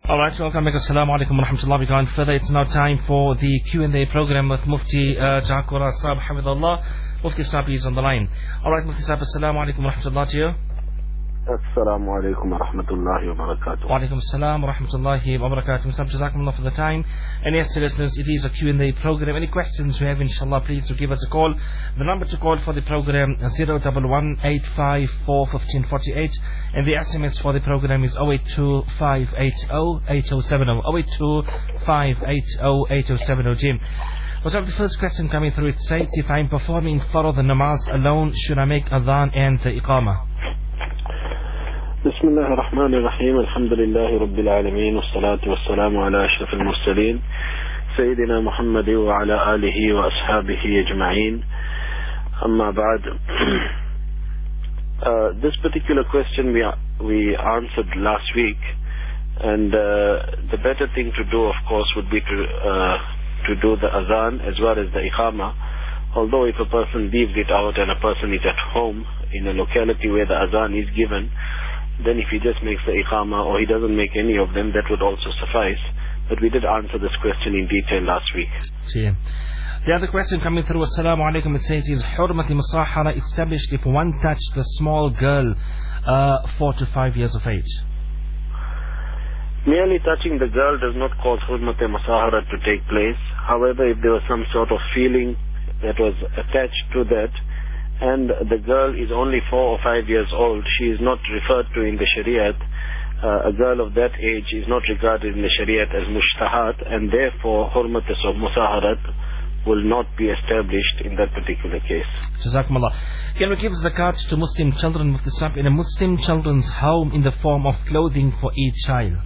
Alright, welcome back. Assalamu alaikum wa rahmatullahi. We're going further. It's now time for the Q&A program with Mufti Jaqura Saab Hafidhullah. Mufti Saab is on the line. Alright, Mufti Saab, assalamu alaikum wa rahmatullahi to you. Assalamu alaikum wa rahmatullahi wa barakatuh. Wa alaikum assalam wa rahmatullahi wa barakatuh. Mr. Jazakumullah for the time. And yes, listeners, it is a Q&A program. Any questions you have, inshallah, please do give us a call. The number to call for the program is 011-854-1548. And the SMS for the program is 082-580-8070. 082-580-8070. Jim. What's up, the first question coming through? It states, if I'm performing farad namaz alone, should I make adhan and the iqamah? بسم الله الرحمن الرحيم الحمد لله رب العالمين والصلاة والسلام على أشرف المرسلين سيدنا محمد وعلى آله وأصحابه أجمعين أما بعد. This particular question we answered last week, and the better thing to do, of course, would be to do the adhan as well as the iqamah. Although if a person leaves it out and a person is at home in a locality where the adhan is given, then if he just makes the iqamah or he doesn't make any of them, that would also suffice. But we did answer this question in detail last week. See. The other question coming through, assalamu alaikum, it says, is hurmati musahara established if one touched the small girl 4 to 5 years of age? Merely touching the girl does not cause hurmati musahara to take place. However, if there was some sort of feeling that was attached to that, and the girl is only 4 or 5 years old, she is not referred to in the Shariat. A girl of that age is not regarded in the Shariat as mushtahat, and therefore hurmatis of musaharat will not be established in that particular case. Jazakumullah. Can we give zakat to Muslim children with the sub in a Muslim children's home in the form of clothing for each child?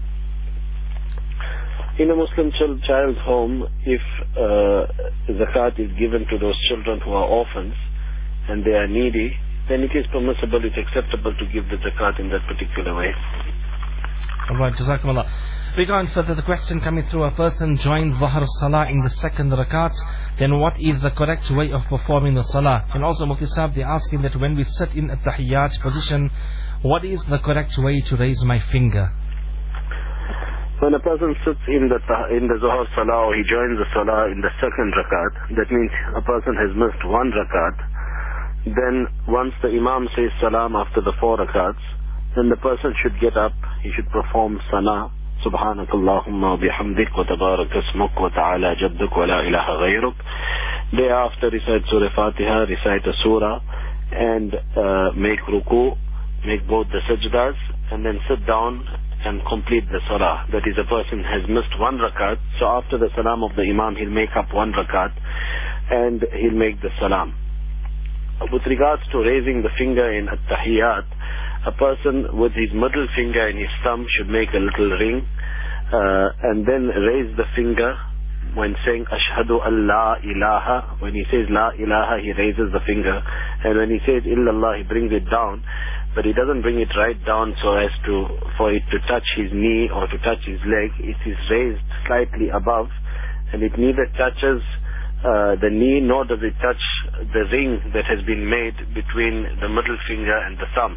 In a Muslim child's home, if zakat is given to those children who are orphans and they are needy, then it is permissible, it's acceptable to give the zakat in that particular way. Alright, Jazakumullah. Regarding further the question coming through, a person joins Dhuhr Salah in the second rakat, then what is the correct way of performing the Salah? And also Mufti Saab, they're asking that when we sit in a tahiyyat position, what is the correct way to raise my finger? When a person sits in the Dhuhr Salah, or he joins the Salah in the second rakat, that means a person has missed one rakat. Then once the Imam says Salam after the 4 rakats, then the person should get up, he should perform Sana, Subhanakallahumma wa bihamdik wa tabarak ismuk wa ta'ala jadduk wa la ilaha ghayruk. Thereafter recite Surah Fatiha, recite a surah, and make ruku, make both the sajdas, and then sit down and complete the salah. That is, a person has missed one rakat, so after the salam of the Imam, he'll make up one rakat, and he'll make the salam. With regards to raising the finger in at-tahiyyat, a person with his middle finger and his thumb should make a little ring, and then raise the finger when saying Ashhadu an la ilaha. When he says la ilaha, he raises the finger, and when he says illallah, he brings it down, but he doesn't bring it right down so as for it to touch his knee or to touch his leg. It is raised slightly above, and it neither touches the knee nor does it touch the ring that has been made between the middle finger and the thumb.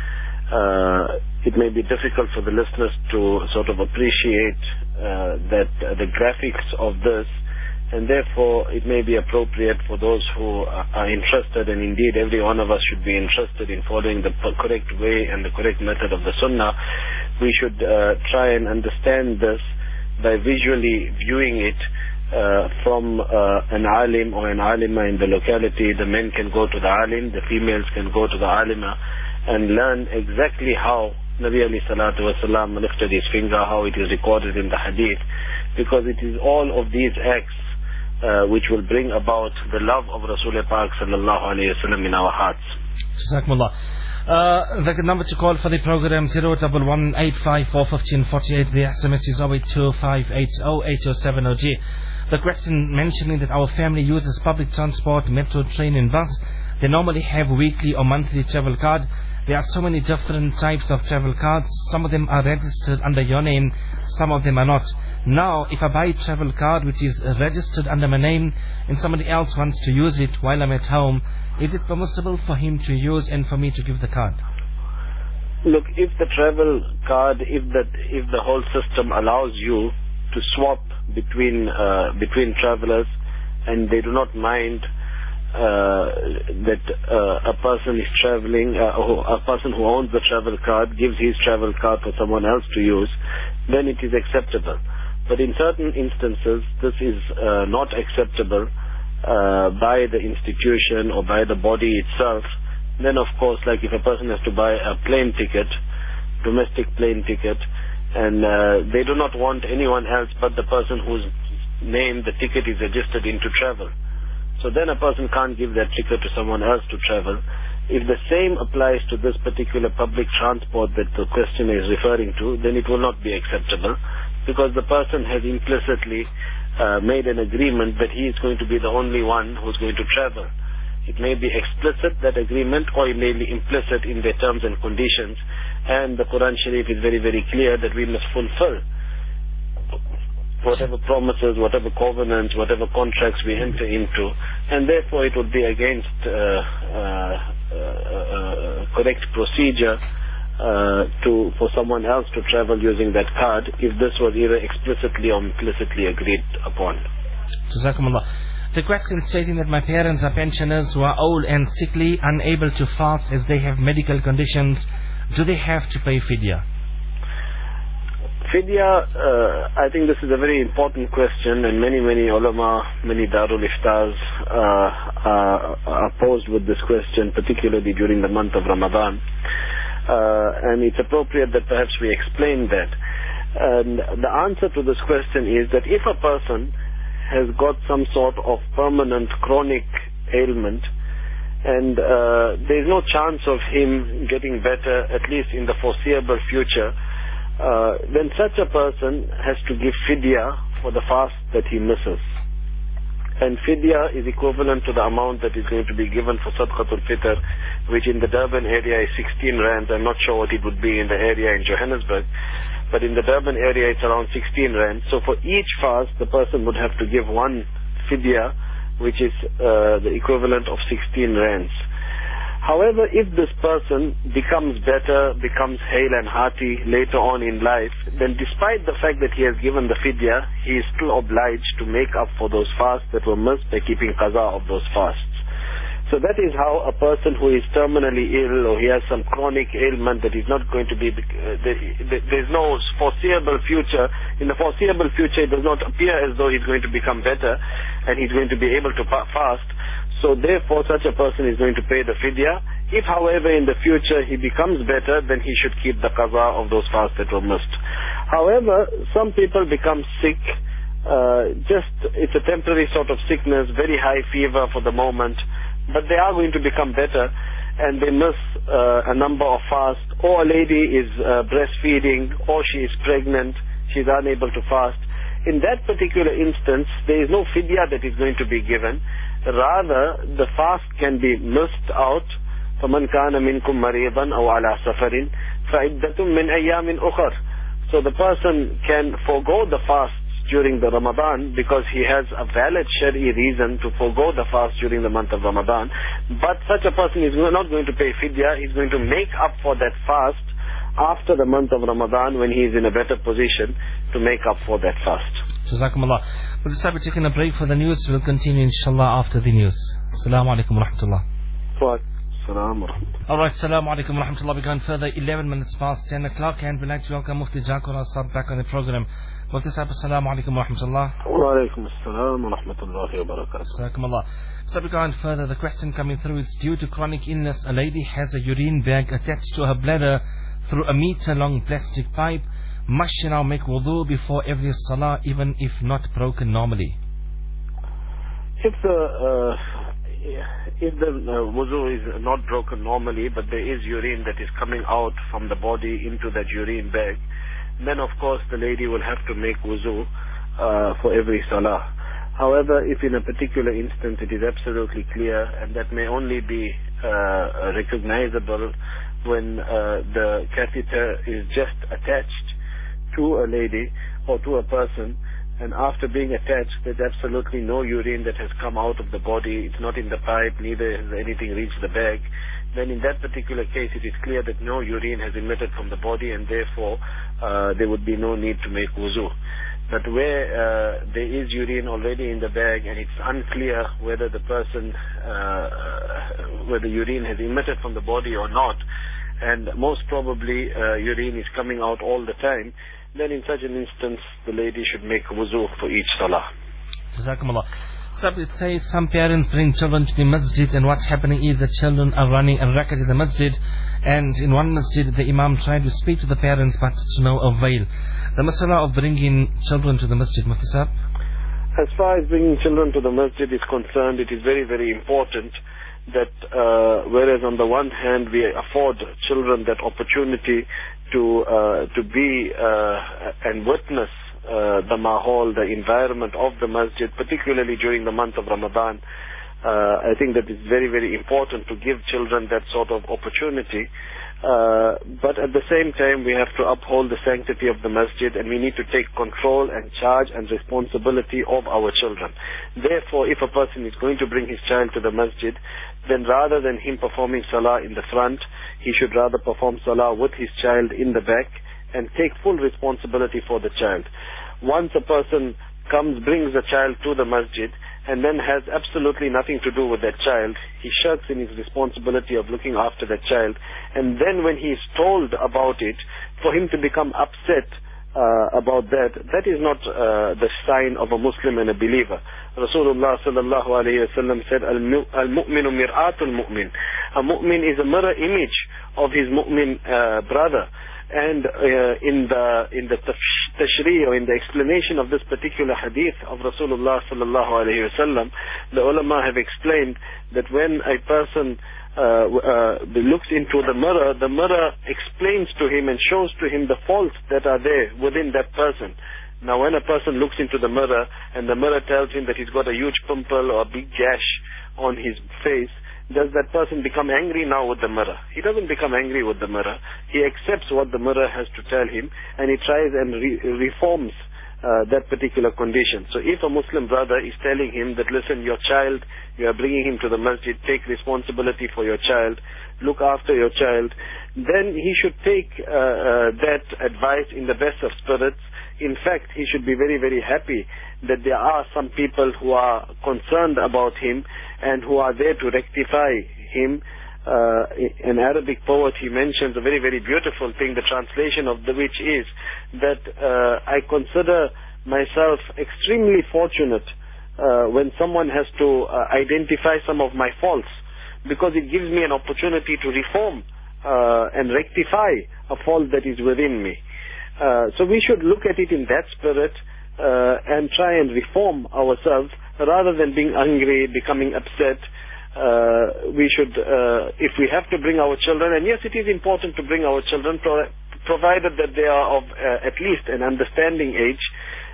It may be difficult for the listeners to sort of appreciate the graphics of this, and therefore it may be appropriate for those who are interested, and indeed every one of us should be interested in following the correct way and the correct method of the Sunnah. We should try and understand this by visually viewing it from an alim or an alima in the locality. The men can go to the alim, the females can go to the alima, and learn exactly how Nabi alayhi salatu wasalam lifted his finger, how it is recorded in the hadith, because it is all of these acts which will bring about the love of Rasulullah Pak sallallahu alayhi wasallam in our hearts. Jazakumullah. The number to call for the program 011-854-1548. The SMS is 082-580-8070. The question mentioning that our family uses public transport, metro, train and bus. They normally have weekly or monthly travel card. There are so many different types of travel cards. Some of them are registered under your name, some of them are not. Now, if I buy a travel card which is registered under my name and somebody else wants to use it while I'm at home, is it permissible for him to use and for me to give the card? Look, if the travel card, if the whole system allows you to swap between travelers, and they do not mind that a person is traveling, a person who owns the travel card gives his travel card for someone else to use, then it is acceptable. But in certain instances, this is not acceptable by the institution or by the body itself. Then, of course, like if a person has to buy a plane ticket, domestic plane ticket, and they do not want anyone else but the person whose name the ticket is registered in to travel. So then a person can't give that ticket to someone else to travel. If the same applies to this particular public transport that the question is referring to, then it will not be acceptable, because the person has implicitly made an agreement that he is going to be the only one who's going to travel. It may be explicit, that agreement, or it may be implicit in their terms and conditions. And the Quran Sharif is very, very clear that we must fulfill whatever promises, whatever covenants, whatever contracts we enter into. And therefore it would be against correct procedure for someone else to travel using that card if this was either explicitly or implicitly agreed upon. Jazakumullah. The question stating that my parents are pensioners who are old and sickly, unable to fast as they have medical conditions, do they have to pay fidya? Fidya, I think this is a very important question, and many ulama, many Darul Iftars are posed with this question, particularly during the month of Ramadan. And it's appropriate that perhaps we explain that. And the answer to this question is that if a person has got some sort of permanent chronic ailment, and there is no chance of him getting better, at least in the foreseeable future, then such a person has to give fidya for the fast that he misses. And fidya is equivalent to the amount that is going to be given for Sadaqatul Fitr, which in the Durban area is 16 rands. I'm not sure what it would be in the area in Johannesburg, but in the Durban area it's around 16 rands. So for each fast, the person would have to give one fidya, which is the equivalent of 16 rands. However, if this person becomes better, becomes hale and hearty later on in life, then despite the fact that he has given the fidya, he is still obliged to make up for those fasts that were missed by keeping qaza of those fasts. So that is how a person who is terminally ill, or he has some chronic ailment that is not going to be, there's no foreseeable future. In the foreseeable future, it does not appear as though he's going to become better and he's going to be able to fast. So therefore, such a person is going to pay the fidya. If, however, in the future he becomes better, then he should keep the qaza of those fasts that were missed. However, some people become sick. It's a temporary sort of sickness, very high fever for the moment, but they are going to become better, and they miss a number of fasts. Or a lady is breastfeeding, or she is pregnant, she is unable to fast. In that particular instance, there is no fidya that is going to be given. Rather, the fast can be missed out. فَمَنْ كَانَ مِنْكُمْ مَرِيضًا أَوْ عَلَى سَفَرٍ فَعِدَّةٌ مِنْ أَيَّامٍ أُخَرٍ. So the person can forego the fasts during the Ramadan because he has a valid Shari'i reason to forego the fast during the month of Ramadan. But such a person is not going to pay fidya. He's going to make up for that fast after the month of Ramadan, when he is in a better position to make up for that fast. Jazakumullah. We'll start by taking a break for the news. We'll continue inshallah after the news. Assalamu alaikum wa rahmatullah. Alright, Assalamu alaikum wa rahmatullah. We're going further, 11 minutes past 10 o'clock, and we'd like to welcome Mufti Jaqur Asad back on the program. Mufti Sahib, Assalamu alaikum wa rahmatullah. Wa alaikum assalam wa rahmatullahi wa barakatuh. Jazakumullah. So we're going further, the question coming through is, due to chronic illness, a lady has a urine bag attached to her bladder through a meter-long plastic pipe. Must she now make wudu before every salah, even if not broken normally? If the wudu is not broken normally, but there is urine that is coming out from the body into that urine bag, then of course the lady will have to make wudu for every salah. However, if in a particular instance it is absolutely clear, and that may only be recognizable when the catheter is just attached to a lady or to a person, and after being attached, there's absolutely no urine that has come out of the body, it's not in the pipe, neither has anything reached the bag, then in that particular case it is clear that no urine has emitted from the body, and therefore there would be no need to make wuzu. But where there is urine already in the bag and it's unclear whether the person, whether urine has emitted from the body or not, and most probably urine is coming out all the time, then in such an instance the lady should make wuzu for each salah. Jazakumullah. So it says some parents bring children to the masjid, and what's happening is the children are running a racket in the masjid, and in one masjid the imam tried to speak to the parents but to no avail. The masala of bringing children to the masjid, Mufti Sahib? As far as bringing children to the masjid is concerned, it is very, very important that whereas on the one hand we afford children that opportunity to be and witness the mahal, the environment of the masjid, particularly during the month of Ramadan, I think that it's very, very important to give children that sort of opportunity. But at the same time we have to uphold the sanctity of the masjid, and we need to take control and charge and responsibility of our children. Therefore, if a person is going to bring his child to the masjid, then rather than him performing salah in the front, he should rather perform salah with his child in the back and take full responsibility for the child. Once a person brings a child to the masjid and then has absolutely nothing to do with that child, he shirks in his responsibility of looking after that child, and then when he is told about it, for him to become upset about that, that is not the sign of a Muslim and a believer. Rasulullah sallallahu alayhi wa sallam said, Al-mu'minu mir'atul mu'min. A mu'min is a mirror image of his mu'min brother. And in the tashri', or in the explanation of this particular hadith of Rasulullah sallallahu alayhi wa sallam, the ulama have explained that when a person looks into the mirror explains to him and shows to him the faults that are there within that person. Now when a person looks into the mirror and the mirror tells him that he's got a huge pimple or a big gash on his face, does that person become angry now with the mirror? He doesn't become angry with the mirror. He accepts what the mirror has to tell him, and he tries and reforms that particular condition. So if a Muslim brother is telling him that, listen, your child, you are bringing him to the masjid, take responsibility for your child, look after your child, then he should take that advice in the best of spirits. In fact, he should be very, very happy that there are some people who are concerned about him and who are there to rectify him. An Arabic poet, he mentions a very, very beautiful thing, the translation of which is that I consider myself extremely fortunate when someone has to identify some of my faults, because it gives me an opportunity to reform and rectify a fault that is within me. So we should look at it in that spirit and try and reform ourselves rather than being angry, becoming upset. We should, if we have to bring our children, and yes, it is important to bring our children, provided that they are of at least an understanding age,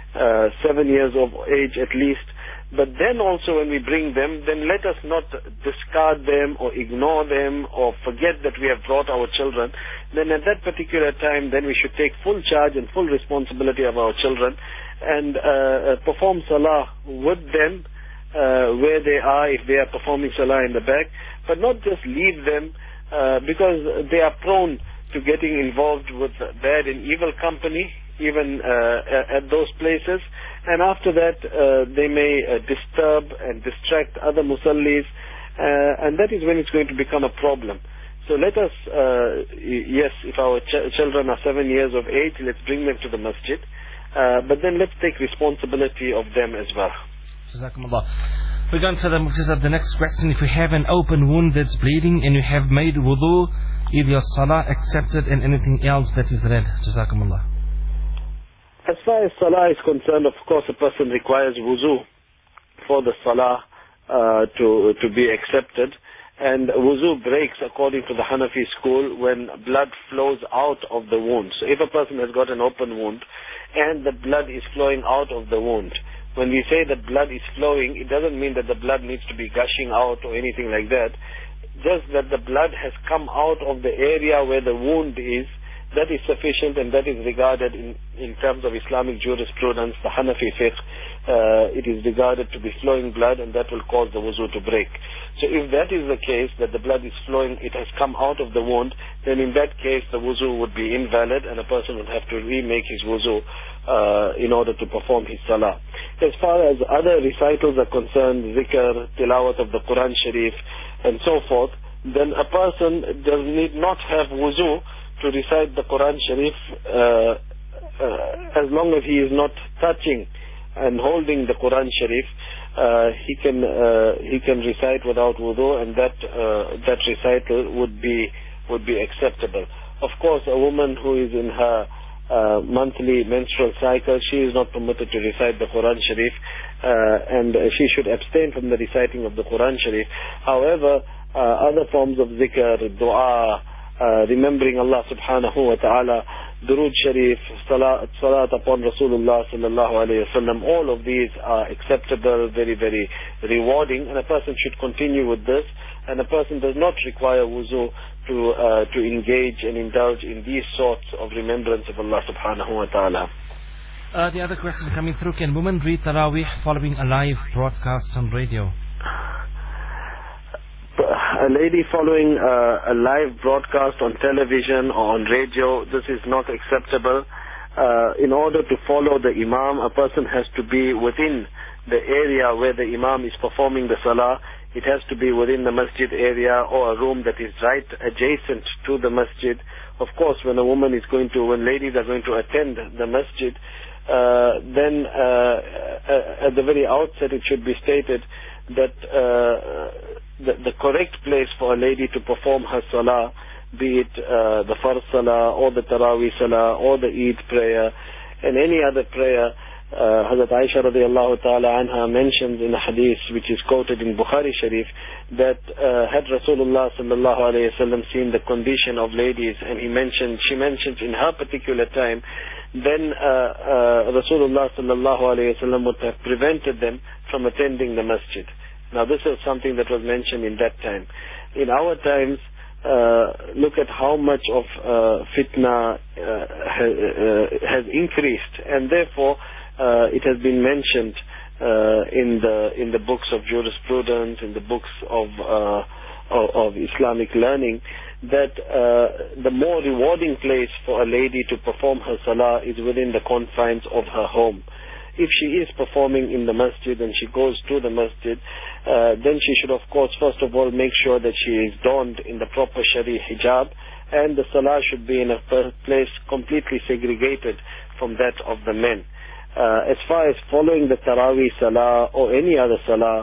7 years of age at least. But then also when we bring them, then let us not discard them or ignore them or forget that we have brought our children. Then at that particular time, then we should take full charge and full responsibility of our children and perform salah with them where they are, if they are performing salah in the back, but not just leave them because they are prone to getting involved with bad and evil company, even at those places, and after that they may disturb and distract other musallis, and that is when it's going to become a problem. So let us, yes, if our children are 7 years of age, let's bring them to the masjid, but then let's take responsibility of them as well. Jazakumullah. We're going further, Mufti Sahib. The next question: if you have an open wound that's bleeding and you have made wudu, is your salah accepted and anything else that is read? Jazakumullah. As far as salah is concerned, of course a person requires wuzu for the salah to be accepted, and wuzu breaks according to the Hanafi school when blood flows out of the wound. So if a person has got an open wound and the blood is flowing out of the wound, when we say that blood is flowing, it doesn't mean that the blood needs to be gushing out or anything like that. Just that the blood has come out of the area where the wound is, that is sufficient, and that is regarded in terms of Islamic jurisprudence, the Hanafi fiqh, it is regarded to be flowing blood, and that will cause the wuzu to break. So if that is the case, that the blood is flowing, it has come out of the wound, then in that case the wuzu would be invalid, and a person would have to remake his wuzu in order to perform his salah. As far as other recitals are concerned, zikr, tilawat of the Quran Sharif, and so forth, then a person need not have wuzu to recite the Quran Sharif as long as he is not touching and holding the Quran Sharif. He can recite without wudu, and that recital would be acceptable. Of course, a woman who is in her monthly menstrual cycle, she is not permitted to recite the Quran Sharif, and she should abstain from the reciting of the Quran Sharif. However, other forms of zikr, dua, remembering Allah subhanahu wa ta'ala, Durood Sharif, salat upon Rasulullah sallallahu alayhi wa sallam, all of these are acceptable, very, very rewarding, and a person should continue with this, and a person does not require wuzu to engage and indulge in these sorts of remembrance of Allah subhanahu wa ta'ala. The other question coming through, can women read Taraweeh following a live broadcast on radio? A lady following a live broadcast on television or on radio, this is not acceptable. In order to follow the Imam, a person has to be within the area where the Imam is performing the Salah. It has to be within the masjid area or a room that is right adjacent to the masjid. Of course, when ladies are going to attend the masjid, then at the very outset it should be stated that the correct place for a lady to perform her salah, be it the Farz salah or the Taraweeh salah or the Eid prayer and any other prayer, Hazrat Aisha radiallahu ta'ala anha mentions in a hadith which is quoted in Bukhari Sharif that had Rasulullah sallallahu alayhi wa sallam seen the condition of ladies, and she mentions in her particular time, then Rasulullah sallallahu alayhi wa sallam would have prevented them from attending the masjid. Now this is something that was mentioned in that time. In our times, look at how much of fitna has increased, and therefore it has been mentioned in the books of jurisprudence, in the books of Islamic learning, that the more rewarding place for a lady to perform her salah is within the confines of her home. If she is performing in the masjid and she goes to the masjid, then she should, of course, first of all make sure that she is donned in the proper Shari hijab, and the salah should be in a place completely segregated from that of the men. As far as following the Taraweeh salah or any other salah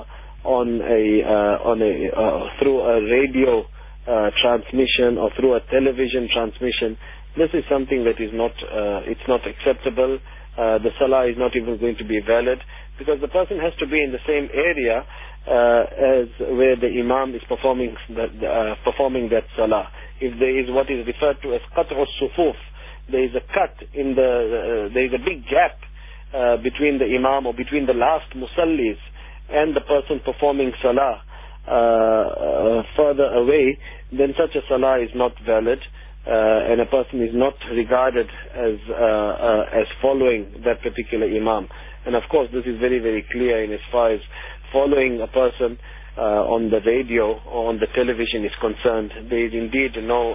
through a radio transmission or through a television transmission, this is something that is not acceptable. The salah is not even going to be valid, because the person has to be in the same area as where the Imam is performing that salah. If there is what is referred to as qat'u sufuf, there is a cut there is a big gap between the Imam or between the last musallis and the person performing salah further away, then such a salah is not valid. And a person is not regarded as following that particular Imam. And of course this is very, very clear in as far as following a person on the radio or on the television is concerned. There is indeed no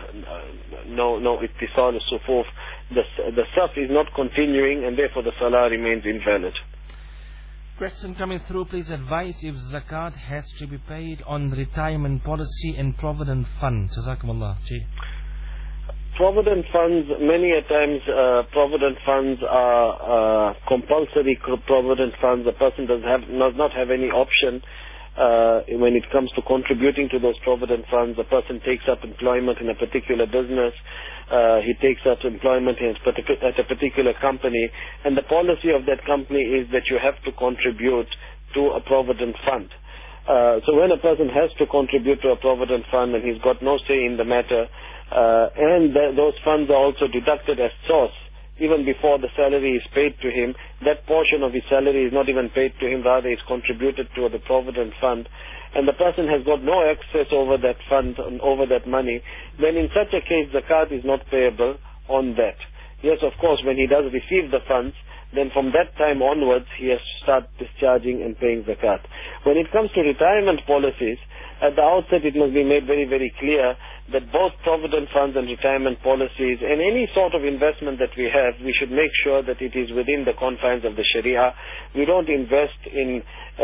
ittisal sufuf. The saf is not continuing, and therefore the salah remains invalid. Question coming through, please advise if zakat has to be paid on retirement policy and provident fund. Jazakumullah. Provident funds, many a times provident funds are compulsory provident funds. The person does not have any option when it comes to contributing to those provident funds. The person takes up employment in a particular business, he takes up employment at a particular company, and the policy of that company is that you have to contribute to a provident fund. So when a person has to contribute to a provident fund and he's got no say in the matter, and those funds are also deducted as source even before the salary is paid to him, that portion of his salary is not even paid to him, rather is contributed to the Provident Fund, and the person has got no access over that fund and over that money, then in such a case zakat is not payable on that. Yes, of course, when he does receive the funds, then from that time onwards he has to start discharging and paying zakat. When it comes to retirement policies, at the outset it must be made very, very clear that both provident funds and retirement policies and any sort of investment that we have, we should make sure that it is within the confines of the Sharia. We don't invest in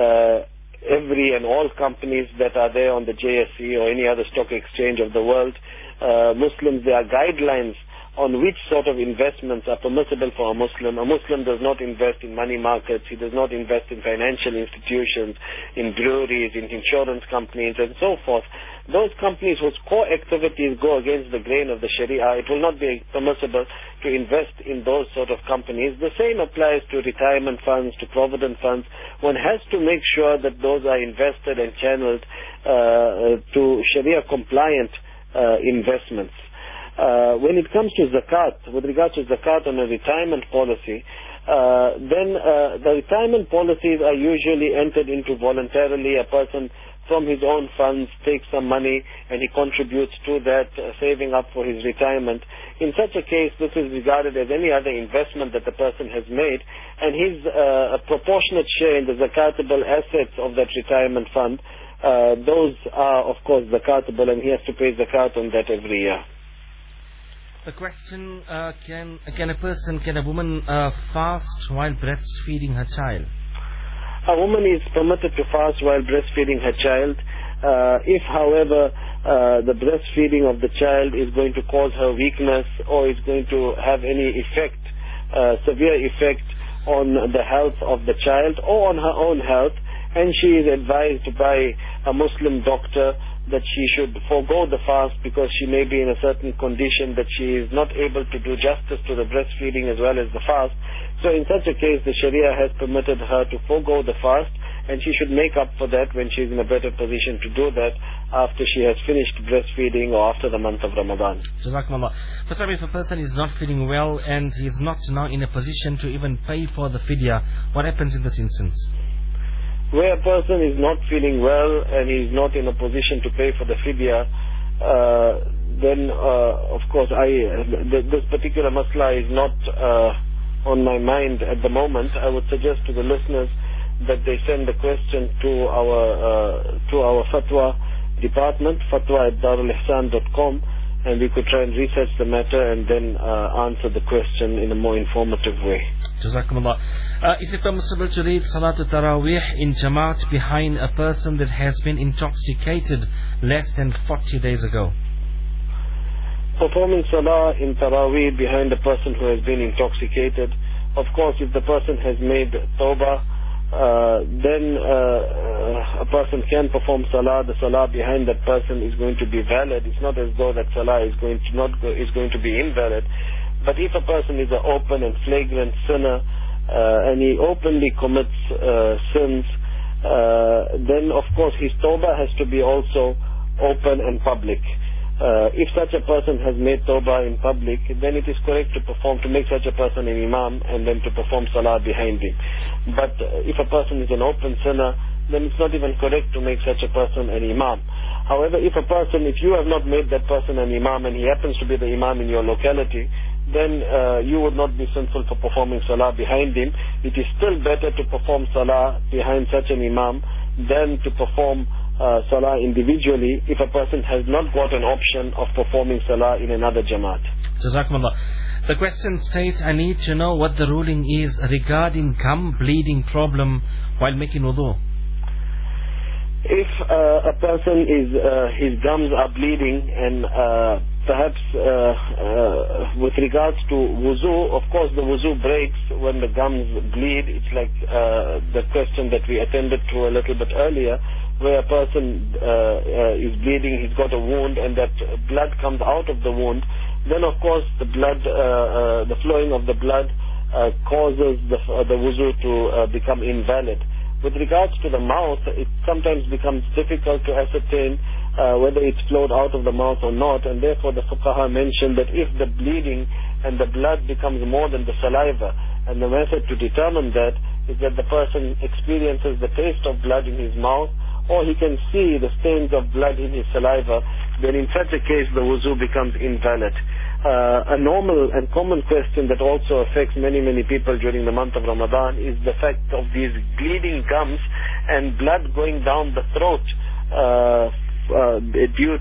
every and all companies that are there on the JSE or any other stock exchange of the world. Muslims, there are guidelines on which sort of investments are permissible for a Muslim. A Muslim does not invest in money markets, he does not invest in financial institutions, in breweries, in insurance companies and so forth. Those companies whose core activities go against the grain of the Sharia, it will not be permissible to invest in those sort of companies. The same applies to retirement funds, to provident funds. One has to make sure that those are invested and channeled to Sharia compliant investments. When it comes to zakat, with regard to zakat on a retirement policy, then the retirement policies are usually entered into voluntarily. A person from his own funds takes some money and he contributes to that, saving up for his retirement. In such a case, this is regarded as any other investment that the person has made, and his proportionate share in the zakatable assets of that retirement fund, those are of course zakatable, and he has to pay zakat on that every year. The question, can a woman fast while breastfeeding her child? A woman is permitted to fast while breastfeeding her child. If, however, the breastfeeding of the child is going to cause her weakness or is going to have any effect, severe effect on the health of the child or on her own health, and she is advised by a Muslim doctor that she should forego the fast because she may be in a certain condition that she is not able to do justice to the breastfeeding as well as the fast. So in such a case, the Sharia has permitted her to forego the fast, and she should make up for that when she is in a better position to do that after she has finished breastfeeding or after the month of Ramadan. Jazakumullah. But if a person is not feeling well and he is not now in a position to even pay for the fidya, what happens in this instance? Where a person is not feeling well and he is not in a position to pay for the fidya, then of course this particular masla is not on my mind at the moment. I would suggest to the listeners that they send the question to our fatwa department, fatwa@darulihsan.com, and we could try and research the matter and then answer the question in a more informative way. Jazakumullah. Is it permissible to read Salatul Taraweeh in Jamaat behind a person that has been intoxicated less than 40 days ago? Performing Salah in Taraweeh behind a person who has been intoxicated, of course, if the person has made Tawbah, then a person can perform Salah. The Salah behind that person is going to be valid. It's not as though that Salah is going to be invalid. But if a person is an open and flagrant sinner, and he openly commits sins, then of course his Tawbah has to be also open and public. If such a person has made Tawbah in public, then it is correct to make such a person an Imam and then to perform Salah behind him. But if a person is an open sinner, then it's not even correct to make such a person an Imam. However, if you have not made that person an Imam and he happens to be the Imam in your locality, then you would not be sinful for performing Salah behind him. It is still better to perform Salah behind such an Imam than to perform Salah individually if a person has not got an option of performing Salah in another Jamaat. Jazakumullah. The question states, I need to know what the ruling is regarding gum bleeding problem while making wudu. If a person his gums are bleeding and perhaps with regards to wuzu, of course the wuzu breaks when the gums bleed. It's like the question that we attended to a little bit earlier, where a person is bleeding, he's got a wound and that blood comes out of the wound, then of course the flowing of the blood causes the wuzu to become invalid. With regards to the mouth, it sometimes becomes difficult to ascertain whether it's flowed out of the mouth or not, and therefore the fuqaha mentioned that if the bleeding and the blood becomes more than the saliva, and the method to determine that is that the person experiences the taste of blood in his mouth, or he can see the stains of blood in his saliva, then in such a case the wuzu becomes invalid. A normal and common question that also affects many people during the month of Ramadan is the fact of these bleeding gums and blood going down the throat due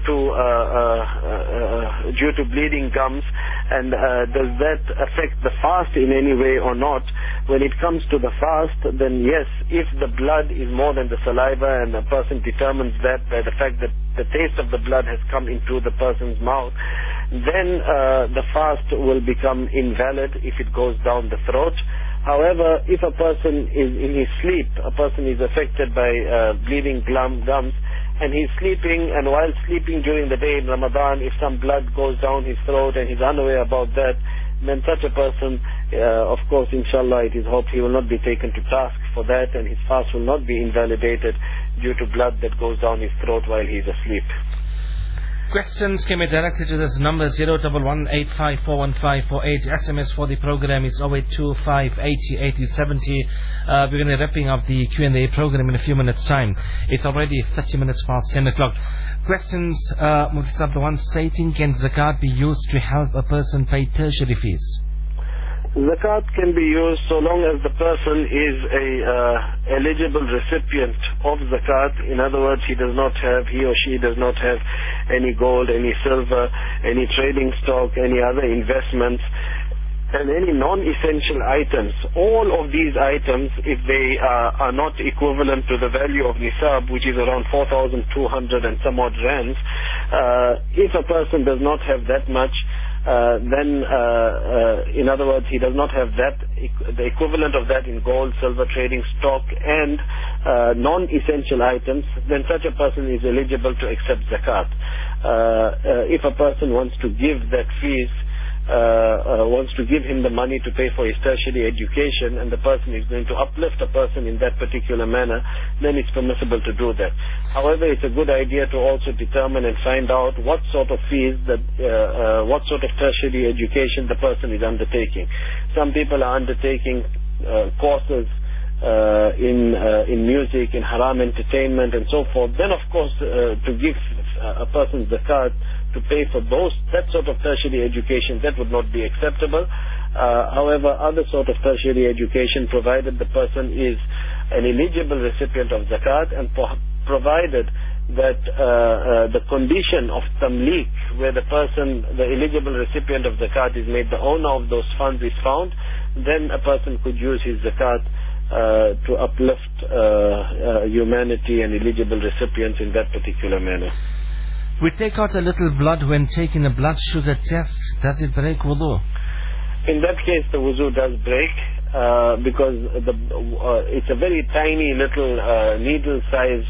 to bleeding gums, and does that affect the fast in any way or not? When it comes to the fast, then yes, if the blood is more than the saliva and the person determines that by the fact that the taste of the blood has come into the person's mouth, then the fast will become invalid if it goes down the throat. However, if a person is in his sleep, a person is affected by bleeding gums, and he's sleeping, and while sleeping during the day in Ramadan, if some blood goes down his throat and he's unaware about that, then such a person, of course, inshallah, it is hoped he will not be taken to task for that, and his fast will not be invalidated due to blood that goes down his throat while he's asleep. Questions can be directed to this number 011-8541-548. SMS for the program is 082-580-8070. We're going to be wrapping up the Q&A program in a few minutes' time. It's already 30 minutes past 10 o'clock. Questions, Mufti Sahib, the one stating, can zakat be used to help a person pay tertiary fees? Zakat can be used so long as the person is a eligible recipient of zakat. In other words, he or she does not have any gold, any silver, any trading stock, any other investments, and any non-essential items. All of these items, if they are not equivalent to the value of nisab, which is around 4,200 and some odd rands, if a person does not have that much, then in other words, he does not have that, the equivalent of that in gold, silver, trading stock and non-essential items, then such a person is eligible to accept zakat. If a person wants to give that fees, wants to give him the money to pay for his tertiary education, and the person is going to uplift a person in that particular manner, then it's permissible to do that. However, it's a good idea to also determine and find out what sort of fees, what sort of tertiary education the person is undertaking. Some people are undertaking courses in music, in haram entertainment and so forth. Then of course to give a person zakat to pay for that sort of tertiary education, that would not be acceptable. However, other sort of tertiary education, provided the person is an eligible recipient of zakat, and provided that the condition of tamlik, where the eligible recipient of zakat is made the owner of those funds, is found, then a person could use his zakat to uplift humanity and eligible recipients in that particular manner. We take out a little blood when taking a blood sugar test. Does it break wudu? In that case, the wudu does break because it's a very tiny little needle-size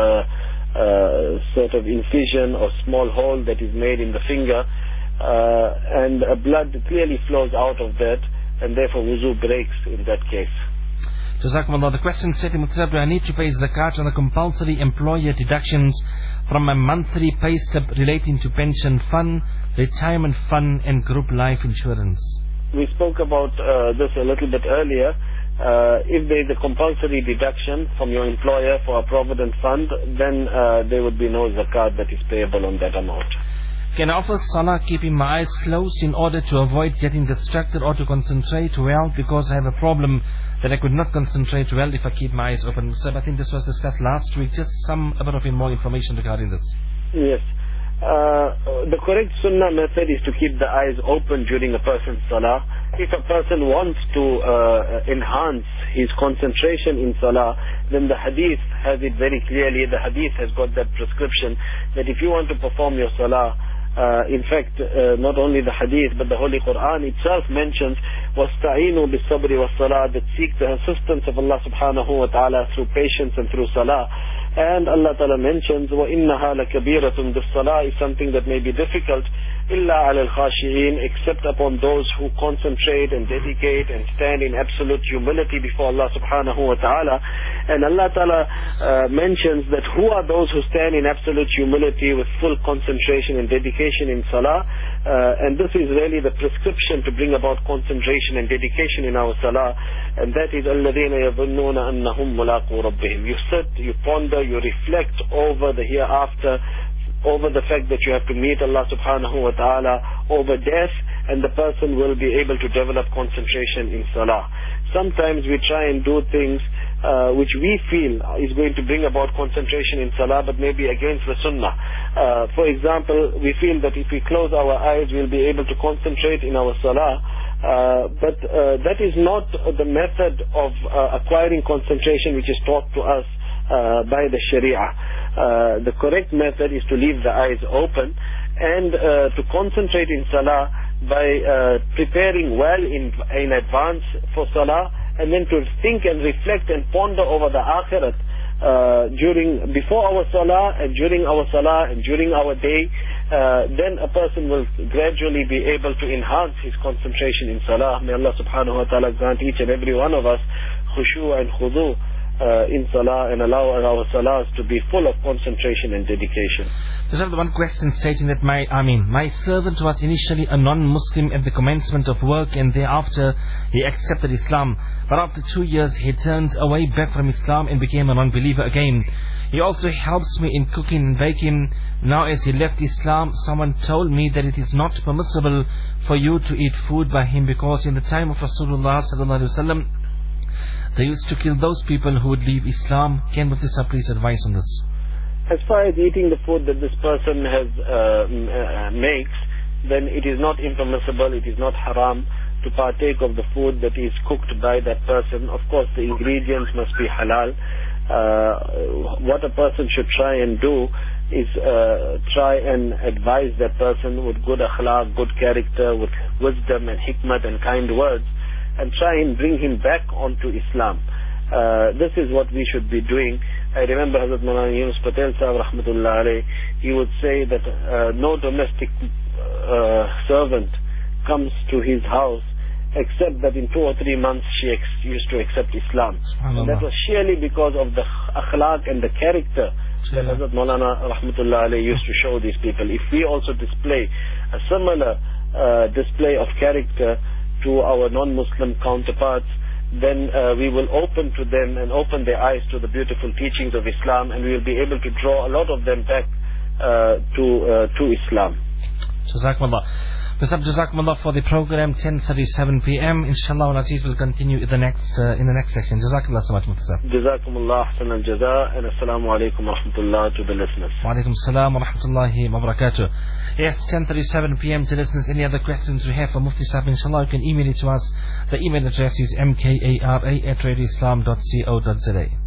sort of incision or small hole that is made in the finger, and blood clearly flows out of that, and therefore wudu breaks in that case. Jazakumullah. The question said, do I need to pay zakat on the compulsory employer deductions from my monthly pay stub relating to pension fund, retirement fund and group life insurance? We spoke about this a little bit earlier. If there is a compulsory deduction from your employer for a provident fund, then there would be no zakat that is payable on that amount. Can I offer salah keeping my eyes closed in order to avoid getting distracted or to concentrate well, because I have a problem that I could not concentrate well if I keep my eyes open? So I think this was discussed last week. Just a bit of more information regarding this. Yes. The correct sunnah method is to keep the eyes open during a person's salah. If a person wants to enhance his concentration in salah, then the hadith has it very clearly. The hadith has got that prescription that if you want to perform your salah, in fact, not only the hadith but the Holy Quran itself mentions وَاسْتَعِينُوا بِالصَّبْرِ وَالصَّلَاةِ, that seek the assistance of Allah subhanahu wa ta'ala through patience and through salah. And Allah Ta'ala mentions, وَإِنَّهَا لَكَبِيرَةٌ, this salah is something that may be difficult, إِلَّا عَلَى الْخَاشِعِينَ, except upon those who concentrate and dedicate and stand in absolute humility before Allah subhanahu wa ta'ala. And Allah Ta'ala mentions that who are those who stand in absolute humility with full concentration and dedication in salah. And this is really the prescription to bring about concentration and dedication in our salah. And that is الَّذِينَ يَظُنُّونَ أَنَّهُمْ مُلَاقُو رَبِّهِمْ. You sit, you ponder, you reflect over the hereafter, over the fact that you have to meet Allah subhanahu wa ta'ala, over death, and the person will be able to develop concentration in salah. Sometimes we try and do things which we feel is going to bring about concentration in salah, but maybe against the sunnah. For example, we feel that if we close our eyes, we'll be able to concentrate in our salah. But that is not the method of acquiring concentration which is taught to us by the Sharia. The correct method is to leave the eyes open and to concentrate in salah by preparing well in advance for salah, and then to think and reflect and ponder over the akhirat before our salah and during our salah and during our day. Then a person will gradually be able to enhance his concentration in salah. May Allah subhanahu wa ta'ala grant each and every one of us khushu' and khudu' in salah, and allow our salahs to be full of concentration and dedication. There's another one question stating that my servant was initially a non-Muslim at the commencement of work, and thereafter he accepted Islam, but after 2 years he turned away back from Islam and became a non-believer again. He also helps me in cooking and baking. Now as he left Islam, someone told me that it is not permissible for you to eat food by him, because in the time of Rasulullah sallallahu alaihi wasallam they used to kill those people who would leave Islam. Can Mufti Sahib please advise on this? As far as eating the food that this person makes, then it is not impermissible, it is not haram to partake of the food that is cooked by that person. Of course, the ingredients must be halal. What a person should try and do is try and advise that person with good akhlaq, good character, with wisdom and hikmat and kind words, and try and bring him back onto Islam. This is what we should be doing. I remember Hazrat Maulana Yunus Patel Sahib rahmatullah alayhi, he would say that no domestic servant comes to his house except that in 2 or 3 months she used to accept Islam. And that was sheerly because of the akhlaq and the character that Hazrat Maulana rahmatullah alayhi used to show these people. If we also display a similar display of character to our non-Muslim counterparts, then we will open to them and open their eyes to the beautiful teachings of Islam, and we will be able to draw a lot of them back to Islam. Jazakumullah. Jazakumullah for the program. 10:37 p.m. Inshallah, Aziz will continue in the next session. Jazakumullah so much, Mufti Sahib. Jazakumullah ahsan al-jaza, and assalamu alaikum wa rahmatullah to the listeners. Wa alaikum salam wa rahmatullahi wa barakatuh. Yes, 10:37 p.m. to listeners. Any other questions you have for Mufti Sahib, inshallah, you can email it to us. The email address is mkara@radioislam.co.za.